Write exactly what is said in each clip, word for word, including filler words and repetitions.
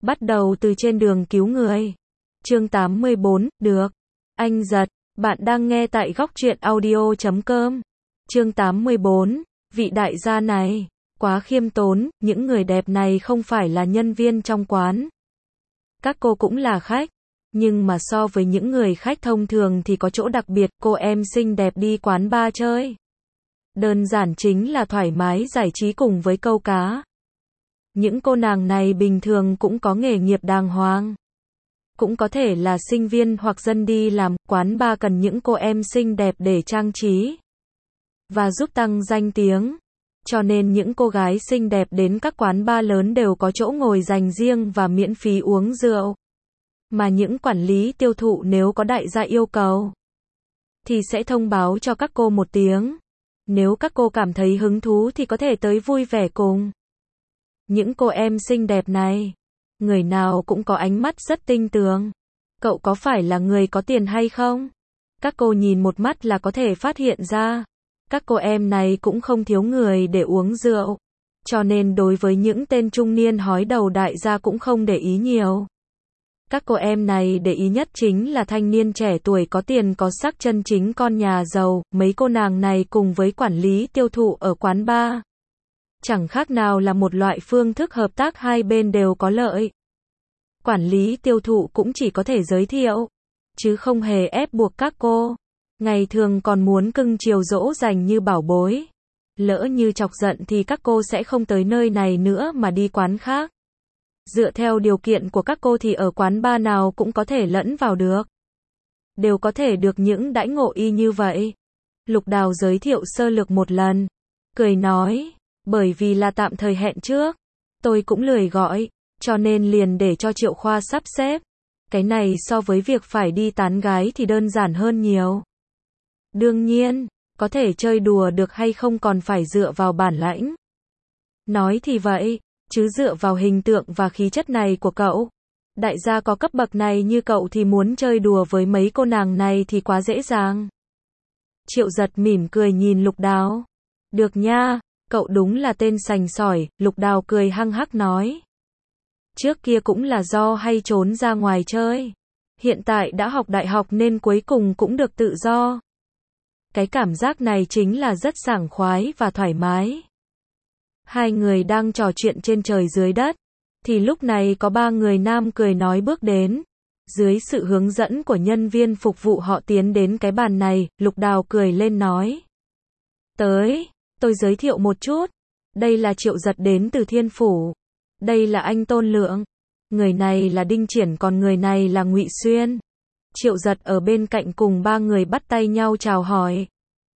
Bắt đầu từ trên đường cứu người. Chương tám mươi bốn, được. Anh giật, bạn đang nghe tại góc truyện audio chấm com. Chương tám mươi bốn, vị đại gia này, quá khiêm tốn, những người đẹp này không phải là nhân viên trong quán. Các cô cũng là khách, nhưng mà so với những người khách thông thường thì có chỗ đặc biệt, cô em xinh đẹp đi quán bar chơi. Đơn giản chính là thoải mái giải trí cùng với câu cá. Những cô nàng này bình thường cũng có nghề nghiệp đàng hoàng. Cũng có thể là sinh viên hoặc dân đi làm, quán bar cần những cô em xinh đẹp để trang trí và giúp tăng danh tiếng. Cho nên những cô gái xinh đẹp đến các quán bar lớn đều có chỗ ngồi dành riêng và miễn phí uống rượu. Mà những quản lý tiêu thụ nếu có đại gia yêu cầu thì sẽ thông báo cho các cô một tiếng. Nếu các cô cảm thấy hứng thú thì có thể tới vui vẻ cùng. Những cô em xinh đẹp này, người nào cũng có ánh mắt rất tinh tường. Cậu có phải là người có tiền hay không? Các cô nhìn một mắt là có thể phát hiện ra. Các cô em này cũng không thiếu người để uống rượu. Cho nên đối với những tên trung niên hói đầu đại gia cũng không để ý nhiều. Các cô em này để ý nhất chính là thanh niên trẻ tuổi có tiền có sắc chân chính con nhà giàu. Mấy cô nàng này cùng với quản lý tiêu thụ ở quán bar, chẳng khác nào là một loại phương thức hợp tác hai bên đều có lợi. Quản lý tiêu thụ cũng chỉ có thể giới thiệu, chứ không hề ép buộc các cô. Ngày thường còn muốn cưng chiều dỗ dành như bảo bối. Lỡ như chọc giận thì các cô sẽ không tới nơi này nữa mà đi quán khác. Dựa theo điều kiện của các cô thì ở quán bar nào cũng có thể lẫn vào được. Đều có thể được những đãi ngộ y như vậy. Lục Đào giới thiệu sơ lược một lần. Cười nói, bởi vì là tạm thời hẹn trước. Tôi cũng lười gọi, cho nên liền để cho Triệu Khoa sắp xếp. Cái này so với việc phải đi tán gái thì đơn giản hơn nhiều. Đương nhiên, có thể chơi đùa được hay không còn phải dựa vào bản lãnh. Nói thì vậy, chứ dựa vào hình tượng và khí chất này của cậu. Đại gia có cấp bậc này như cậu thì muốn chơi đùa với mấy cô nàng này thì quá dễ dàng. Triệu Giật mỉm cười nhìn Lục Đào. Được nha, cậu đúng là tên sành sỏi, Lục Đào cười hăng hắc nói. Trước kia cũng là do hay trốn ra ngoài chơi. Hiện tại đã học đại học nên cuối cùng cũng được tự do. Cái cảm giác này chính là rất sảng khoái và thoải mái. Hai người đang trò chuyện trên trời dưới đất, thì lúc này có ba người nam cười nói bước đến. Dưới sự hướng dẫn của nhân viên phục vụ họ tiến đến cái bàn này, Lục Đào cười lên nói. Tới, tôi giới thiệu một chút. Đây là Triệu Giật đến từ Thiên Phủ. Đây là anh Tôn Lượng. Người này là Đinh Triển còn người này là Ngụy Xuyên. Triệu Giật ở bên cạnh cùng ba người bắt tay nhau chào hỏi.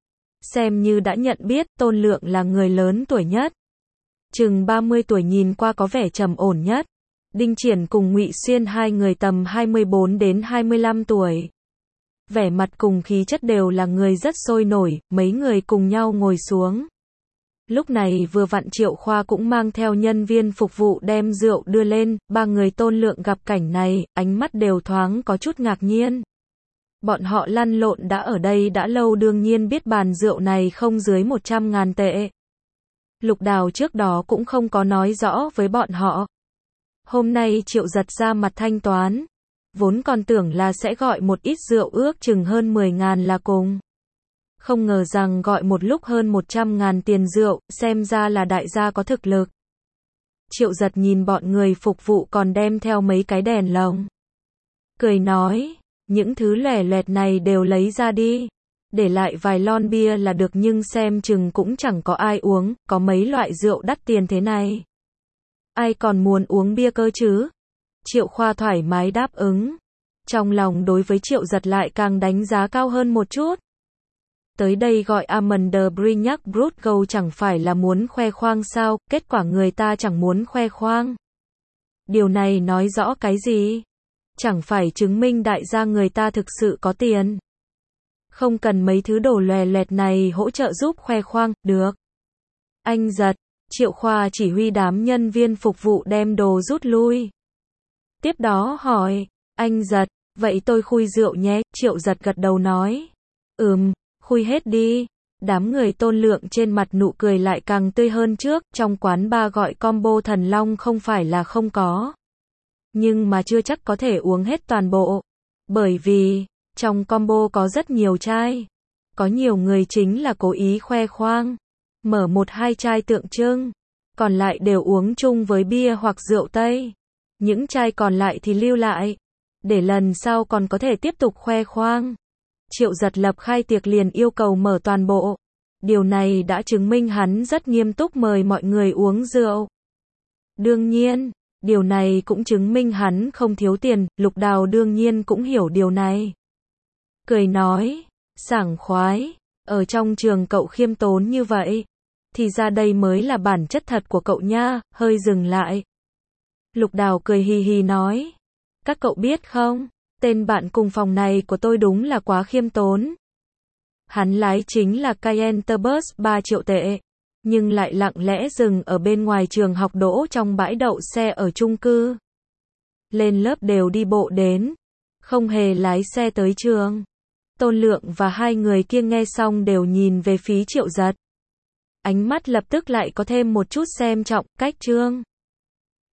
Xem như đã nhận biết, Tôn Lượng là người lớn tuổi nhất. Chừng ba mươi tuổi nhìn qua có vẻ trầm ổn nhất. Đinh Triển cùng Ngụy Xuyên hai người tầm hai mươi bốn đến hai mươi lăm tuổi. Vẻ mặt cùng khí chất đều là người rất sôi nổi, mấy người cùng nhau ngồi xuống. Lúc này vừa vặn Triệu Khoa cũng mang theo nhân viên phục vụ đem rượu đưa lên, ba người Tôn Lượng gặp cảnh này, ánh mắt đều thoáng có chút ngạc nhiên. Bọn họ lăn lộn đã ở đây đã lâu đương nhiên biết bàn rượu này không dưới một trăm ngàn tệ. Lục Đào trước đó cũng không có nói rõ với bọn họ. Hôm nay Triệu Giật ra mặt thanh toán. Vốn còn tưởng là sẽ gọi một ít rượu ước chừng hơn mười ngàn là cùng. Không ngờ rằng gọi một lúc hơn một trăm ngàn tiền rượu, xem ra là đại gia có thực lực. Triệu Giật nhìn bọn người phục vụ còn đem theo mấy cái đèn lồng. Cười nói, những thứ lẻ loẹt này đều lấy ra đi. Để lại vài lon bia là được nhưng xem chừng cũng chẳng có ai uống, có mấy loại rượu đắt tiền thế này. Ai còn muốn uống bia cơ chứ? Triệu Khoa thoải mái đáp ứng. Trong lòng đối với Triệu Giật lại càng đánh giá cao hơn một chút. Tới đây gọi Amanda Brignac Brut Gold chẳng phải là muốn khoe khoang sao, kết quả người ta chẳng muốn khoe khoang. Điều này nói rõ cái gì? Chẳng phải chứng minh đại gia người ta thực sự có tiền. Không cần mấy thứ đồ lòe loẹt này hỗ trợ giúp khoe khoang, được. Anh Giật, Triệu Khoa chỉ huy đám nhân viên phục vụ đem đồ rút lui. Tiếp đó hỏi, anh Giật, vậy tôi khui rượu nhé, Triệu Giật gật đầu nói. Ừm, khui hết đi. Đám người Tôn Lượng trên mặt nụ cười lại càng tươi hơn trước, trong quán bar gọi combo thần long không phải là không có. nhưng mà chưa chắc có thể uống hết toàn bộ. Bởi vì, trong combo có rất nhiều chai. Có nhiều người chính là cố ý khoe khoang. Mở một hai chai tượng trưng. Còn lại đều uống chung với bia hoặc rượu Tây. Những chai còn lại thì lưu lại. Để lần sau còn có thể tiếp tục khoe khoang. Triệu Giật lập khai tiệc liền yêu cầu mở toàn bộ. Điều này đã chứng minh hắn rất nghiêm túc mời mọi người uống rượu. Đương nhiên, điều này cũng chứng minh hắn không thiếu tiền, Lục Đào đương nhiên cũng hiểu điều này. Cười nói, sảng khoái, ở trong trường cậu khiêm tốn như vậy, thì ra đây mới là bản chất thật của cậu nha, hơi dừng lại. Lục Đào cười hì hì nói, các cậu biết không, tên bạn cùng phòng này của tôi đúng là quá khiêm tốn. Hắn lái chính là Cayenne Tourbus ba triệu tệ, nhưng lại lặng lẽ dừng ở bên ngoài trường học đỗ trong bãi đậu xe ở chung cư. Lên lớp đều đi bộ đến, không hề lái xe tới trường. Tôn Lượng và hai người kia nghe xong đều nhìn về phía Triệu Giật. Ánh mắt lập tức lại có thêm một chút xem trọng, cách Trương.